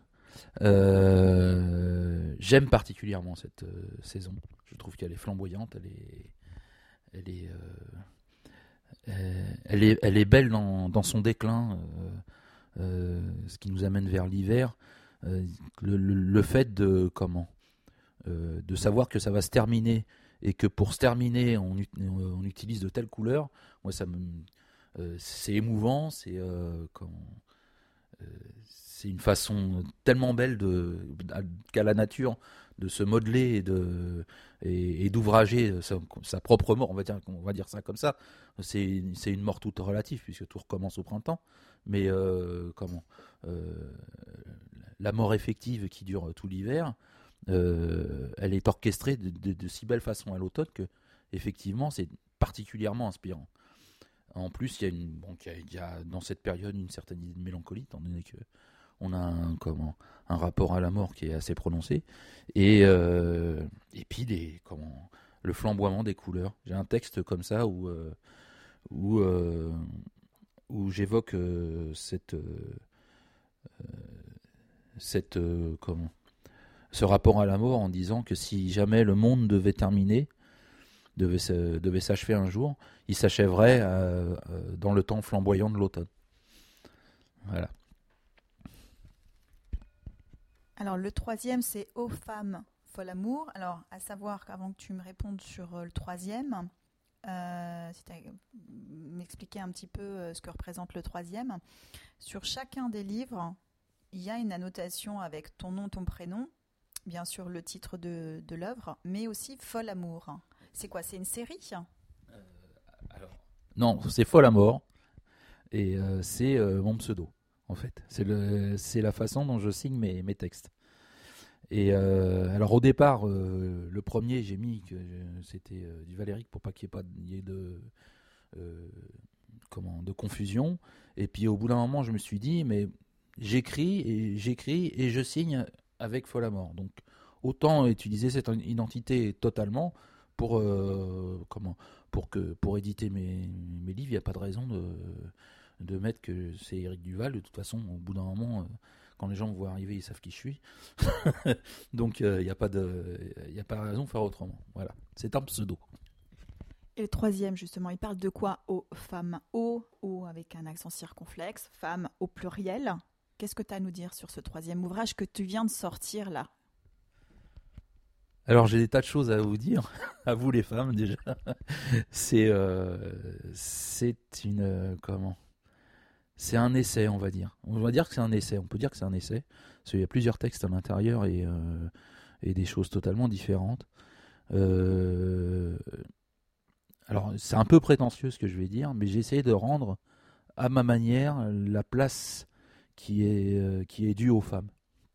C: Euh, j'aime particulièrement cette euh, saison. Je trouve qu'elle est flamboyante, elle est, elle est, euh, elle est, elle est belle dans, dans son déclin. Euh, euh, ce qui nous amène vers l'hiver. Euh, le, le, le fait de comment, euh, de savoir que ça va se terminer et que pour se terminer, on, on utilise de telles couleurs. Moi, ça me Euh, c'est émouvant, c'est euh, comment, euh, c'est une façon tellement belle de, qu'a la nature de se modeler et, de, et, et d'ouvrager sa, sa propre mort, on va dire, on va dire ça comme ça. C'est, c'est une mort toute relative puisque tout recommence au printemps, mais euh, comment, euh, la mort effective qui dure tout l'hiver, euh, elle est orchestrée de, de, de si belle façon à l'automne que effectivement c'est particulièrement inspirant. En plus, il y a une, bon, il y a, il y a dans cette période une certaine idée de mélancolie, étant donné que on a un, comment, un rapport à la mort qui est assez prononcé, et euh, et puis des, comment, le flamboiement des couleurs. J'ai un texte comme ça où euh, où euh, où j'évoque euh, cette euh, cette euh, comment, ce rapport à la mort en disant que si jamais le monde devait terminer, devait, se, devait s'achever un jour, il s'achèverait euh, euh, dans le temps flamboyant de l'automne. Voilà.
B: Alors le troisième, c'est Ô femme, folle amour. Alors à savoir qu'avant que tu me répondes sur euh, le troisième, euh, si tu m'expliquer un petit peu euh, ce que représente le troisième, sur chacun des livres, il y a une annotation avec ton nom, ton prénom, bien sûr le titre de, de l'œuvre, mais aussi Folle Amour. C'est quoi? C'est une série?
C: Alors, non, c'est Folle à mort. Et euh, c'est euh, mon pseudo, en fait. C'est, le, c'est la façon dont je signe mes, mes textes. Et euh, alors au départ, euh, le premier, j'ai mis que je- c'était euh, du Valéric pour pas qu'il n'y ait pas il y ait de, euh, comment, de confusion. Et puis au bout d'un moment, je me suis dit, mais j'écris et j'écris et je signe avec Folle à mort. Donc autant utiliser cette identité totalement pour euh, comment, pour que pour éditer mes, mes livres. Il n'y a pas de raison de de mettre que c'est Éric Duval. De toute façon, au bout d'un moment, euh, quand les gens me voient arriver, ils savent qui je suis. Donc il n'y a pas de, il a pas de raison de faire autrement. Voilà, c'est un pseudo.
B: Et le troisième, justement, il parle de quoi? Aux femmes. O, O avec un accent circonflexe, femmes au pluriel. Qu'est-ce que tu as à nous dire sur ce troisième ouvrage que tu viens de sortir là?
C: Alors j'ai des tas de choses à vous dire, à vous les femmes déjà. C'est, euh, c'est une, euh, comment? C'est un essai, on va dire. On va dire que c'est un essai. On peut dire que c'est un essai, parce qu'il y a plusieurs textes à l'intérieur et, euh, et des choses totalement différentes. Euh, alors c'est un peu prétentieux ce que je vais dire, mais j'ai essayé de rendre à ma manière la place qui est, euh, qui est due aux femmes.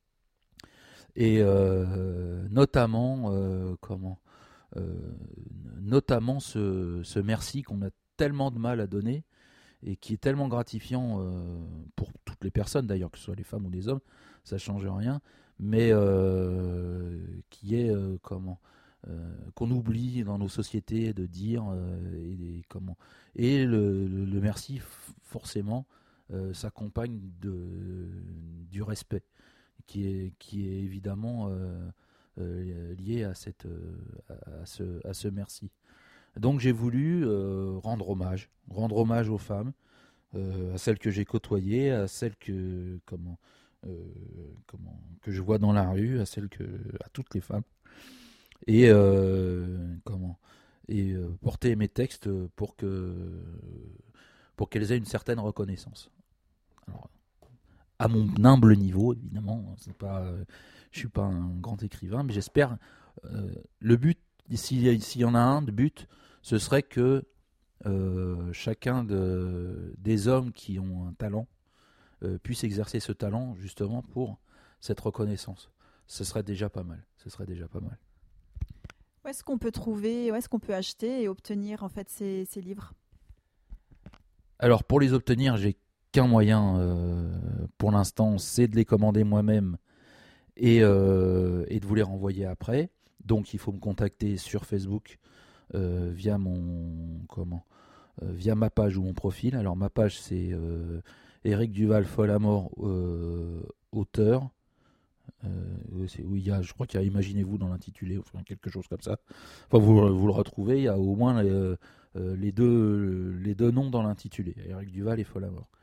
C: Et euh, notamment, euh, comment, euh, notamment ce, ce merci qu'on a tellement de mal à donner et qui est tellement gratifiant euh, pour toutes les personnes d'ailleurs, que ce soit les femmes ou les hommes, ça ne change rien, mais euh, qui est euh, comment, euh, qu'on oublie dans nos sociétés de dire euh, et, et comment. Et le, le, le merci f- forcément euh, s'accompagne de, du respect qui est, qui est évidemment euh, euh, lié à, cette, euh, à, ce, à ce merci. Donc j'ai voulu euh, rendre hommage, rendre hommage aux femmes, euh, à celles que j'ai côtoyées, à celles que, comment, euh, comment, que je vois dans la rue, à, celles que, à toutes les femmes, et, euh, comment, et euh, porter mes textes pour, que, pour qu'elles aient une certaine reconnaissance. Alors, à mon humble niveau, évidemment, c'est pas, euh, je suis pas un grand écrivain, mais j'espère. Euh, le but, s'il s'il y en a un de but, ce serait que euh, chacun de, des hommes qui ont un talent euh, puisse exercer ce talent justement pour cette reconnaissance. Ce serait déjà pas mal. Ce serait déjà pas mal.
B: Où est-ce qu'on peut trouver, où est-ce qu'on peut acheter et obtenir en fait ces, ces livres?
C: Alors pour les obtenir, j'ai qu'un moyen euh, pour l'instant, c'est de les commander moi-même et, euh, et de vous les renvoyer après. Donc il faut me contacter sur Facebook euh, via mon comment euh, via ma page ou mon profil. Alors ma page c'est euh, Éric Duval Folle à mort euh, auteur. Euh, c'est, où il y a, je crois qu'il y a Imaginez-vous dans l'intitulé, enfin quelque chose comme ça. Enfin vous, vous le retrouvez. Il y a au moins euh, euh, les deux les deux noms dans l'intitulé. Éric Duval et Folle à mort.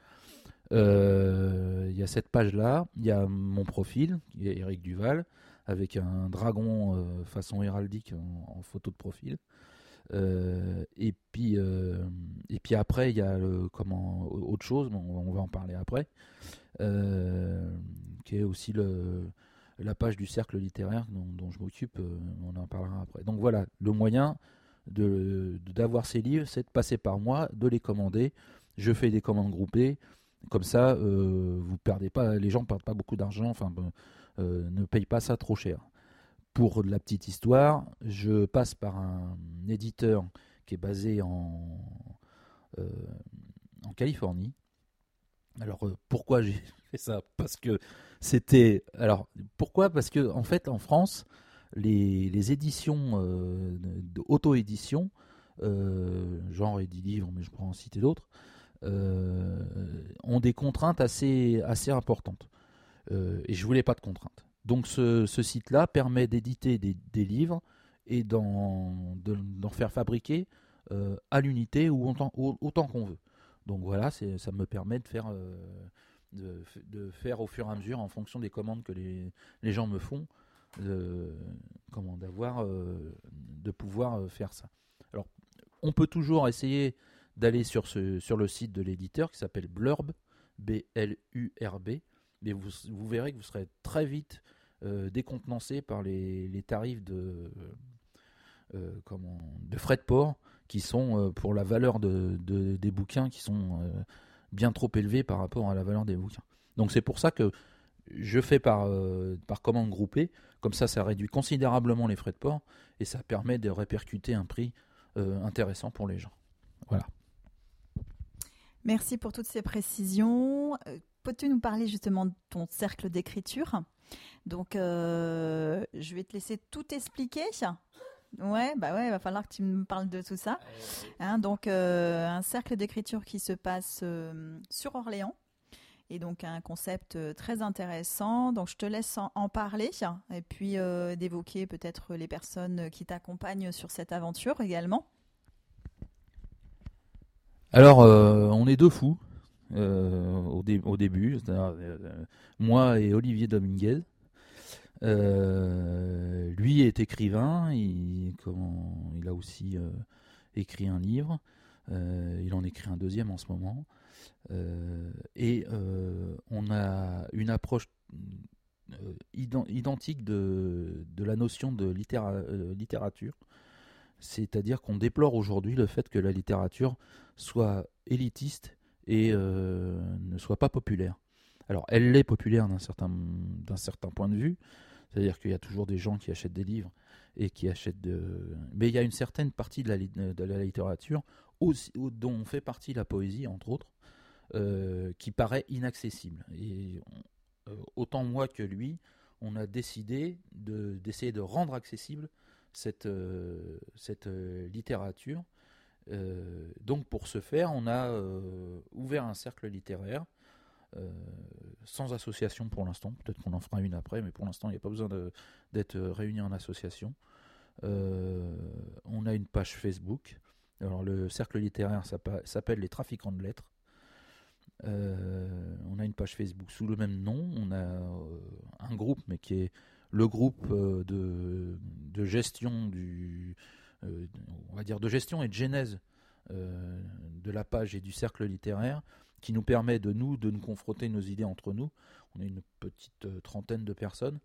C: Euh, Il y a cette page-là, il y a mon profil, qui est Éric Duval, avec un dragon euh, façon héraldique en, en photo de profil. Euh, et puis, euh, et puis après, il y a le, comment, autre chose, bon, on va en parler après, euh, qui est aussi le, la page du cercle littéraire dont, dont je m'occupe, euh, on en parlera après. Donc voilà, le moyen de, de- d'avoir ces livres, c'est de passer par moi, de les commander. Je fais des commandes groupées. Comme ça, euh, vous perdez pas, les gens ne perdent pas beaucoup d'argent, enfin, ben, euh, ne payent pas ça trop cher. Pour de la petite histoire, je passe par un éditeur qui est basé en, euh, en Californie. Alors euh, pourquoi j'ai fait ça? Parce que c'était. Alors pourquoi? Parce que en fait, en France, les, les éditions euh, de auto-édition, euh, genre Eddy Livre, mais je pourrais en citer d'autres, euh, ont des contraintes assez, assez importantes. Euh, et je voulais pas de contraintes. Donc ce, ce site-là permet d'éditer des, des livres et d'en, de- d'en faire fabriquer euh, à l'unité ou autant, au- autant qu'on veut. Donc voilà, c'est, ça me permet de faire, euh, de, de faire au fur et à mesure, en fonction des commandes que les, les gens me font, de, comment, d'avoir, euh, de pouvoir euh, faire ça. Alors, on peut toujours essayer d'aller sur, ce, sur le site de l'éditeur qui s'appelle Blurb, B L U R B, mais vous, vous verrez que vous serez très vite euh, décontenancé par les, les tarifs de, euh, comment, de frais de port qui sont euh, pour la valeur de, de, des bouquins qui sont euh, bien trop élevés par rapport à la valeur des bouquins. Donc c'est pour ça que je fais par, euh, par commande groupée, comme ça ça réduit considérablement les frais de port et ça permet de répercuter un prix euh, intéressant pour les gens. Voilà.
B: Merci pour toutes ces précisions. Euh, Peux-tu nous parler justement de ton cercle d'écriture ? Donc, euh, je vais te laisser tout expliquer. Ouais, bah ouais, il va falloir que tu me parles de tout ça. Hein, donc, euh, un cercle d'écriture qui se passe euh, sur Orléans. Et donc, un concept euh, très intéressant. Donc, je te laisse en, en parler et puis euh, d'évoquer peut-être les personnes qui t'accompagnent sur cette aventure également.
C: Alors, euh, on est deux fous euh, au, dé- au début, c'est-à-dire, euh, moi et Olivier Dominguez. Euh, lui est écrivain, il, comment, il a aussi euh, écrit un livre, euh, il en écrit un deuxième en ce moment, euh, et euh, on a une approche euh, ident- identique de, de la notion de littéra- euh, littérature, c'est-à-dire qu'on déplore aujourd'hui le fait que la littérature soit élitiste et euh, ne soit pas populaire. Alors, elle l'est populaire d'un certain, d'un certain point de vue, c'est-à-dire qu'il y a toujours des gens qui achètent des livres et qui achètent de... Mais il y a une certaine partie de la, de la littérature, aussi, dont fait partie la poésie, entre autres, euh, qui paraît inaccessible. Et on, euh, autant moi que lui, on a décidé de, d'essayer de rendre accessible cette, euh, cette euh, littérature. Euh, donc pour ce faire, on a euh, ouvert un cercle littéraire euh, sans association pour l'instant. Peut-être qu'on en fera une après, mais pour l'instant, il n'y a pas besoin de, d'être réunis en association. Euh, on a une page Facebook. Alors le cercle littéraire s'appelle les Trafiquants de Lettres. Euh, on a une page Facebook sous le même nom. On a euh, un groupe, mais qui est le groupe euh, de, de gestion du, euh, on va dire de gestion et de genèse euh, de la page et du cercle littéraire, qui nous permet de nous de nous confronter nos idées entre nous. On est une petite euh, trentaine de personnes.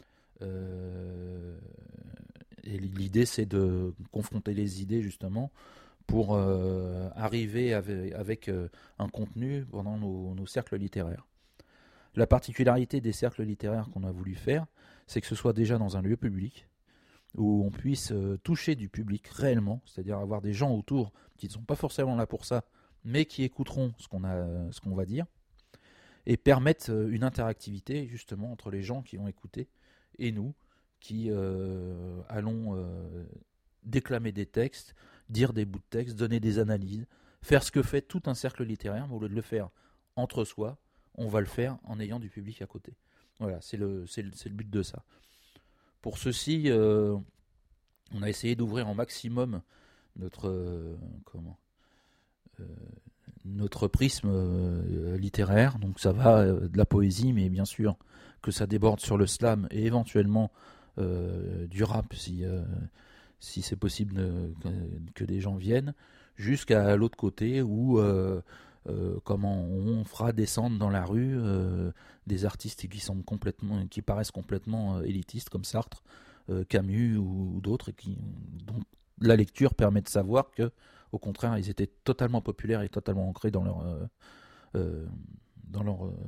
C: Euh, et l'idée, c'est de confronter les idées justement pour euh, arriver avec, avec euh, un contenu pendant nos, nos cercles littéraires. La particularité des cercles littéraires qu'on a voulu faire, c'est que ce soit déjà dans un lieu public, où on puisse euh, toucher du public réellement, c'est-à-dire avoir des gens autour qui ne sont pas forcément là pour ça, mais qui écouteront ce qu'on a, ce qu'on va dire, et permettre euh, une interactivité justement entre les gens qui ont écouté et nous, qui euh, allons euh, déclamer des textes, dire des bouts de texte, donner des analyses, faire ce que fait tout un cercle littéraire, mais au lieu de le faire entre soi, on va le faire en ayant du public à côté. Voilà, c'est le, c'est le, c'est le but de ça. Pour ceci, euh, on a essayé d'ouvrir au maximum notre, euh, comment, euh, notre prisme euh, littéraire. Donc ça va euh, de la poésie, mais bien sûr que ça déborde sur le slam et éventuellement euh, du rap si, euh, si c'est possible de, que, que des gens viennent, jusqu'à l'autre côté où euh, euh, comment on fera descendre dans la rue euh, des artistes qui sont complètement, qui paraissent complètement euh, élitistes comme Sartre, euh, Camus ou, ou d'autres, et qui, dont la lecture permet de savoir que, au contraire, ils étaient totalement populaires et totalement ancrés dans leur euh, euh, dans leur euh,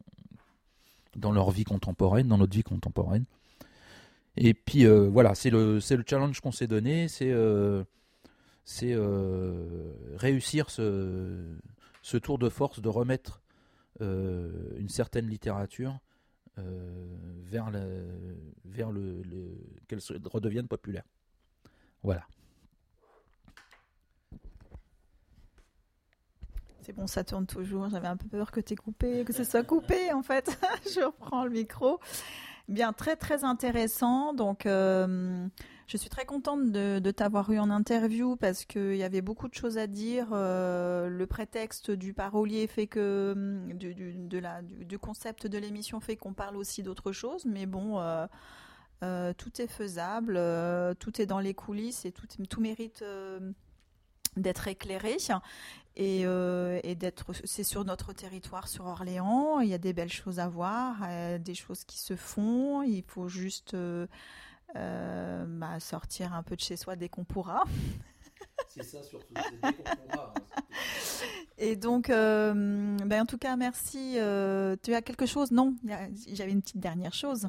C: dans leur vie contemporaine, dans notre vie contemporaine. Et puis euh, voilà, c'est le c'est le challenge qu'on s'est donné, c'est euh, c'est euh, réussir ce ce tour de force de remettre euh, une certaine littérature euh, vers la, vers le, le qu'elle redevienne populaire. Voilà.
B: C'est bon, ça tourne toujours. J'avais un peu peur que t'aies coupé, que ce soit coupé en fait. Je reprends le micro. Bien, très très intéressant. Donc, euh, je suis très contente de, de t'avoir eu en interview parce qu'il y avait beaucoup de choses à dire. Euh, le prétexte du parolier fait que du, du, de la, du, du concept de l'émission fait qu'on parle aussi d'autres choses. Mais bon, euh, euh, tout est faisable, euh, tout est dans les coulisses et tout, tout mérite. Euh, d'être éclairé. Et, euh, et d'être, c'est sur notre territoire, sur Orléans, il y a des belles choses à voir, euh, des choses qui se font, il faut juste euh, euh, bah, sortir un peu de chez soi dès qu'on pourra.
C: C'est ça surtout, c'est dès qu'on pourra. Hein,
B: et donc, euh, ben, en tout cas, merci. Euh, tu as quelque chose? Non, il y a, j'avais une petite dernière chose.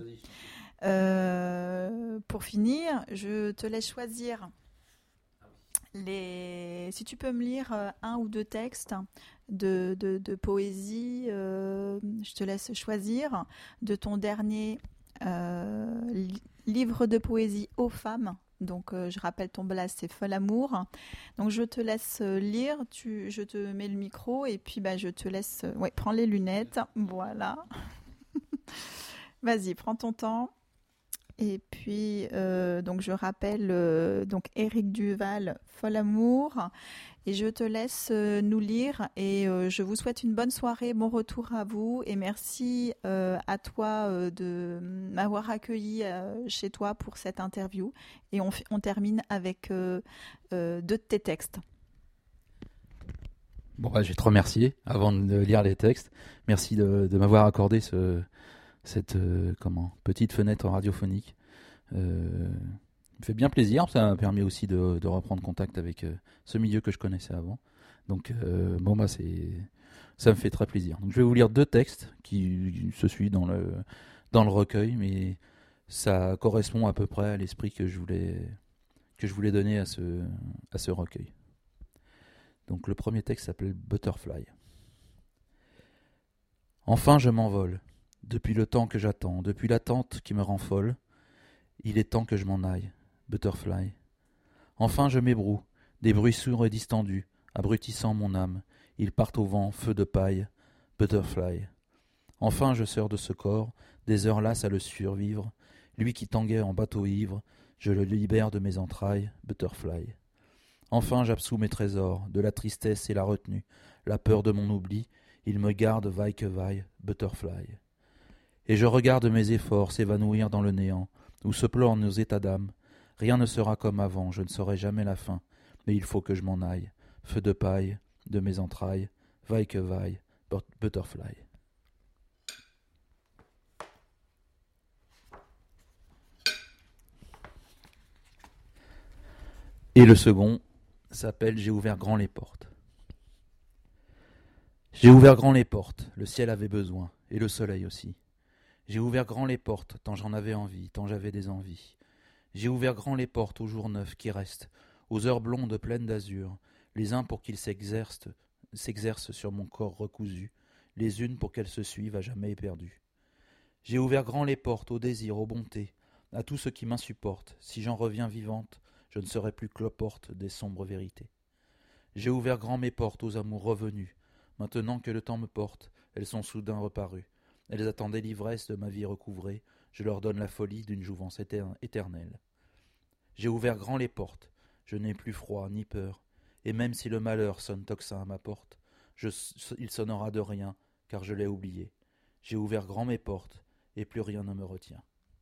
B: Euh, pour finir, je te laisse choisir. Les... Si tu peux me lire euh, un ou deux textes de, de, de poésie, euh, je te laisse choisir de ton dernier euh, li- livre de poésie aux femmes. Donc, euh, je rappelle ton blast, c'est Folamour. Donc, je te laisse euh, lire, tu, je te mets le micro et puis bah, je te laisse. Euh, ouais, prends les lunettes. Voilà. Vas-y, prends ton temps. Et puis, euh, donc je rappelle, euh, donc Éric Duval, Folamour, et je te laisse euh, nous lire. Et euh, je vous souhaite une bonne soirée, bon retour à vous, et merci euh, à toi euh, de m'avoir accueilli euh, chez toi pour cette interview. Et on, on termine avec euh, euh, deux de tes textes.
C: Bon, bah, je vais te remercier avant de lire les textes. Merci de, de m'avoir accordé ce. cette euh, comment, petite fenêtre radiophonique. Euh, me fait bien plaisir, ça m'a permis aussi de, de reprendre contact avec euh, ce milieu que je connaissais avant. Donc euh, bon bah c'est, ça me fait très plaisir. Donc je vais vous lire deux textes qui se suivent dans le, dans le recueil, mais ça correspond à peu près à l'esprit que je voulais, que je voulais donner à ce, à ce recueil. Donc le premier texte s'appelle Butterfly. Enfin je m'envole. Depuis le temps que j'attends, depuis l'attente qui me rend folle, il est temps que je m'en aille, Butterfly. Enfin je m'ébroue, des bruits sourds et distendus, abrutissant mon âme, ils partent au vent, feu de paille, Butterfly. Enfin je sors de ce corps, des heures lasses à le survivre, lui qui tanguait en bateau ivre, je le libère de mes entrailles, Butterfly. Enfin j'absous mes trésors, de la tristesse et la retenue, la peur de mon oubli, il me garde vaille que vaille, Butterfly. Et je regarde mes efforts s'évanouir dans le néant, où se pleurent nos états d'âme. Rien ne sera comme avant, je ne saurai jamais la fin, mais il faut que je m'en aille. Feu de paille, de mes entrailles, vaille que vaille, Butterfly. Et le second s'appelle J'ai ouvert grand les portes. J'ai ouvert grand les portes, le ciel avait besoin, et le soleil aussi. J'ai ouvert grand les portes, tant j'en avais envie, tant j'avais des envies. J'ai ouvert grand les portes aux jours neufs qui restent, aux heures blondes pleines d'azur, les uns pour qu'ils s'exercent, s'exercent sur mon corps recousu, les unes pour qu'elles se suivent à jamais éperdues. J'ai ouvert grand les portes aux désirs, aux bontés, à tout ce qui m'insupporte. Si j'en reviens vivante, je ne serai plus cloporte des sombres vérités. J'ai ouvert grand mes portes aux amours revenus. Maintenant que le temps me porte, elles sont soudain reparues. Elles attendaient l'ivresse de ma vie recouvrée, je leur donne la folie d'une jouvence éternelle. J'ai ouvert grand les portes, je n'ai plus froid ni peur, et même si le malheur sonne tocsin à ma porte, je, il sonnera de rien, car je l'ai oublié. J'ai ouvert grand mes portes, et plus rien ne me retient.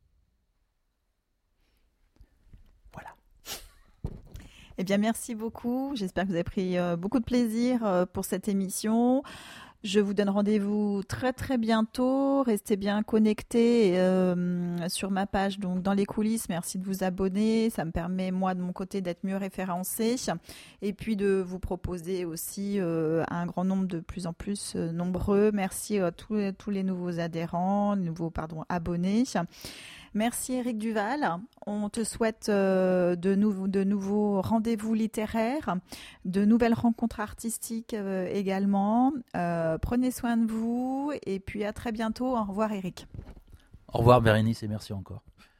C: Voilà.
B: Eh bien, merci beaucoup. J'espère que vous avez pris euh, beaucoup de plaisir euh, pour cette émission. Je vous donne rendez-vous très très bientôt. Restez bien connectés euh, sur ma page, donc dans les coulisses. Merci de vous abonner. Ça me permet, moi, de mon côté, d'être mieux référencée. Et puis de vous proposer aussi euh, à un grand nombre de plus en plus euh, nombreux. Merci à tous, tous les nouveaux adhérents, nouveaux pardon, abonnés. Merci Éric Duval. On te souhaite euh, de, nou- de nouveaux rendez-vous littéraires, de nouvelles rencontres artistiques euh, également. Euh, prenez soin de vous et puis à très bientôt. Au revoir Éric.
C: Au revoir Bérénice et merci encore.